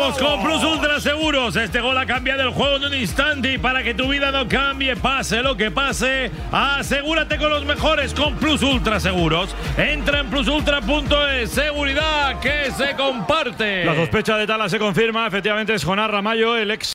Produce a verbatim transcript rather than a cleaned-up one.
Vamos con Plus Ultra Seguros. Este gol ha cambiado el juego en un instante y para que tu vida no cambie, pase lo que pase, asegúrate con los mejores con Plus Ultra Seguros. Entra en plus ultra punto es. Seguridad que se comparte. La sospecha de Tala se confirma. Efectivamente es Jonás Ramallo, el ex